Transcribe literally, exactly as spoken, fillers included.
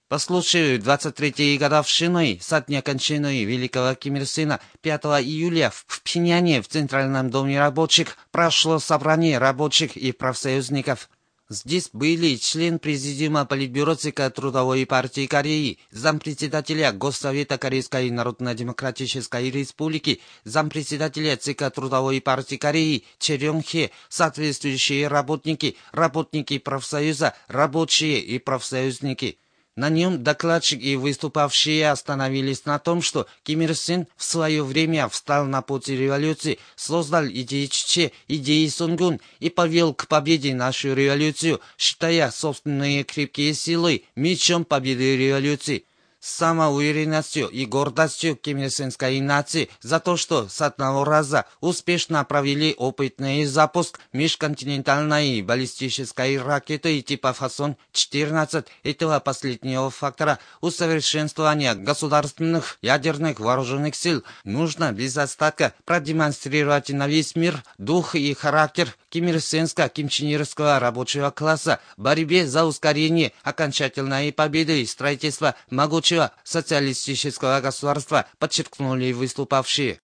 По случаю двадцать третьей годовщины со дня кончины великого Ким Ир Сена пятого июля в Пхеньяне в Центральном доме рабочих прошло собрание рабочих и профсоюзников. Здесь были член Президиума Политбюро ЦК Трудовой партии Кореи, зампредседателя Госсовета Корейской Народно-Демократической Республики, зампредседателя ЦК Трудовой партии Кореи Чэ Рёнг Хе, соответствующие работники, работники профсоюза, рабочие и профсоюзники. На нем докладчик и выступавшие остановились на том, что Ким Ир Сен в свое время встал на пути революции, создал идеи Чучхе, идеи Сунгун и повел к победе нашу революцию, считая собственные крепкие силы мечом победы революции. С самоуверенностью и гордостью Ким Ир Сенской нации за то, что с одного раза успешно провели опытный запуск межконтинентальной баллистической ракеты типа Фасон четырнадцать, этого последнего фактора усовершенствования государственных ядерных вооруженных сил, нужно без остатка продемонстрировать на весь мир дух и характер Ким Ир Сенско-кимченерского рабочего класса в борьбе за ускорение окончательной победы и строительства могучего социалистического государства, подчеркнули выступавшие.